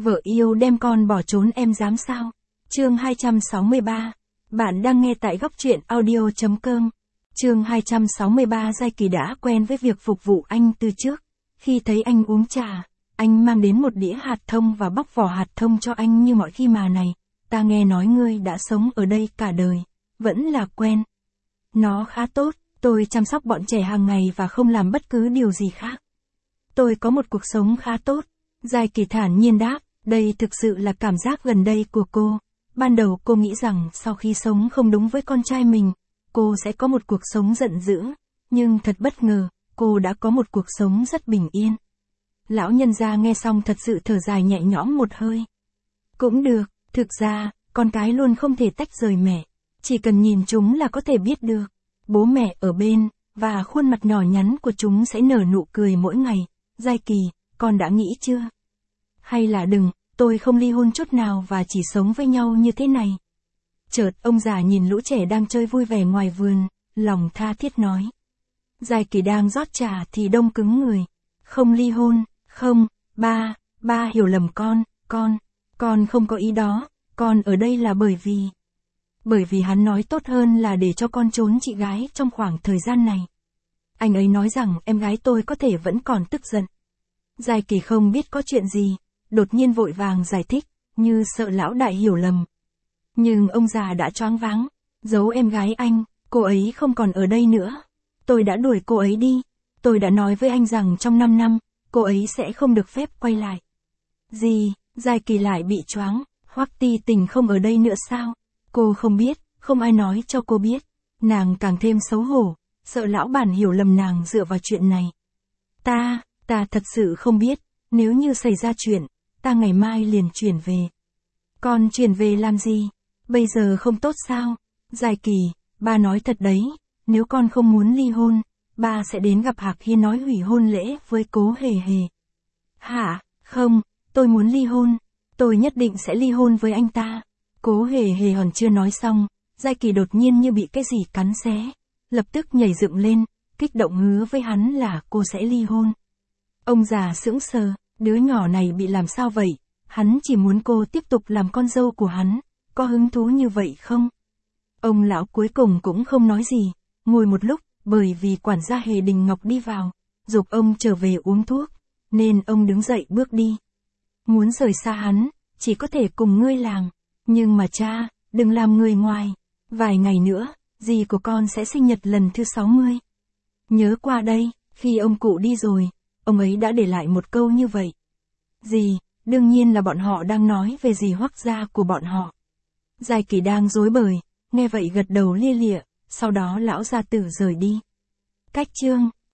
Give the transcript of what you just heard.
Vợ yêu đem con bỏ trốn em dám sao? Chương 263. Bạn đang nghe tại góc truyện audio.com. Chương 263. Giai Kỳ đã quen với việc phục vụ anh từ trước. Khi thấy anh uống trà, anh mang đến một đĩa hạt thông và bóc vỏ hạt thông cho anh như mọi khi mà này. Ta nghe nói ngươi đã sống ở đây cả đời. Vẫn là quen. Nó khá tốt, tôi chăm sóc bọn trẻ hàng ngày và không làm bất cứ điều gì khác. Tôi có một cuộc sống khá tốt. Giai Kỳ thản nhiên đáp, đây thực sự là cảm giác gần đây của cô. Ban đầu cô nghĩ rằng sau khi sống không đúng với con trai mình, cô sẽ có một cuộc sống giận dữ. Nhưng thật bất ngờ, cô đã có một cuộc sống rất bình yên. Lão nhân gia nghe xong thật sự thở dài nhẹ nhõm một hơi. Cũng được, thực ra, con cái luôn không thể tách rời mẹ. Chỉ cần nhìn chúng là có thể biết được. Bố mẹ ở bên, và khuôn mặt nhỏ nhắn của chúng sẽ nở nụ cười mỗi ngày. Giai Kỳ, con đã nghĩ chưa? Hay là đừng, tôi không ly hôn chút nào và chỉ sống với nhau như thế này. Chợt ông già nhìn lũ trẻ đang chơi vui vẻ ngoài vườn, lòng tha thiết nói. Giai Kỳ đang rót trà thì đông cứng người. Không ly hôn, không, ba hiểu lầm con không có ý đó, con ở đây là bởi vì hắn nói tốt hơn là để cho con trốn chị gái trong khoảng thời gian này. Anh ấy nói rằng em gái tôi có thể vẫn còn tức giận. Giai Kỳ không biết có chuyện gì, đột nhiên vội vàng giải thích, như sợ lão đại hiểu lầm. Nhưng ông già đã choáng váng, giấu em gái anh, cô ấy không còn ở đây nữa. Tôi đã đuổi cô ấy đi, tôi đã nói với anh rằng trong 5 năm, cô ấy sẽ không được phép quay lại. Gì, Giai Kỳ lại bị choáng, Hoắc Ti Tình không ở đây nữa sao? Cô không biết, không ai nói cho cô biết. Nàng càng thêm xấu hổ, sợ lão bản hiểu lầm nàng dựa vào chuyện này. Ta thật sự không biết, nếu như xảy ra chuyện, ta ngày mai liền chuyển về. Con chuyển về làm gì? Bây giờ không tốt sao? Giai Kỳ, ba nói thật đấy, nếu con không muốn ly hôn, ba sẽ đến gặp Hạc Hiên nói hủy hôn lễ với Cố Hề Hề. Hả? Không, tôi muốn ly hôn, tôi nhất định sẽ ly hôn với anh ta. Cố Hề Hề còn chưa nói xong, Giai Kỳ đột nhiên như bị cái gì cắn xé, lập tức nhảy dựng lên, kích động hứa với hắn là cô sẽ ly hôn. Ông già sững sờ, đứa nhỏ này bị làm sao vậy? Hắn chỉ muốn cô tiếp tục làm con dâu của hắn, có hứng thú như vậy không? Ông lão cuối cùng cũng không nói gì, ngồi một lúc, bởi vì quản gia Hề Đình Ngọc đi vào, giục ông trở về uống thuốc, nên ông đứng dậy bước đi. Muốn rời xa hắn, chỉ có thể cùng ngươi làng, nhưng mà cha, đừng làm người ngoài, vài ngày nữa, dì của con sẽ sinh nhật lần thứ 60. Nhớ qua đây, khi ông cụ đi rồi, ông ấy đã để lại một câu như vậy. Dì, đương nhiên là bọn họ đang nói về dì Hoắc gia của bọn họ. Giai Kỳ đang rối bời, nghe vậy gật đầu lia lịa, sau đó lão gia tử rời đi. Cách chương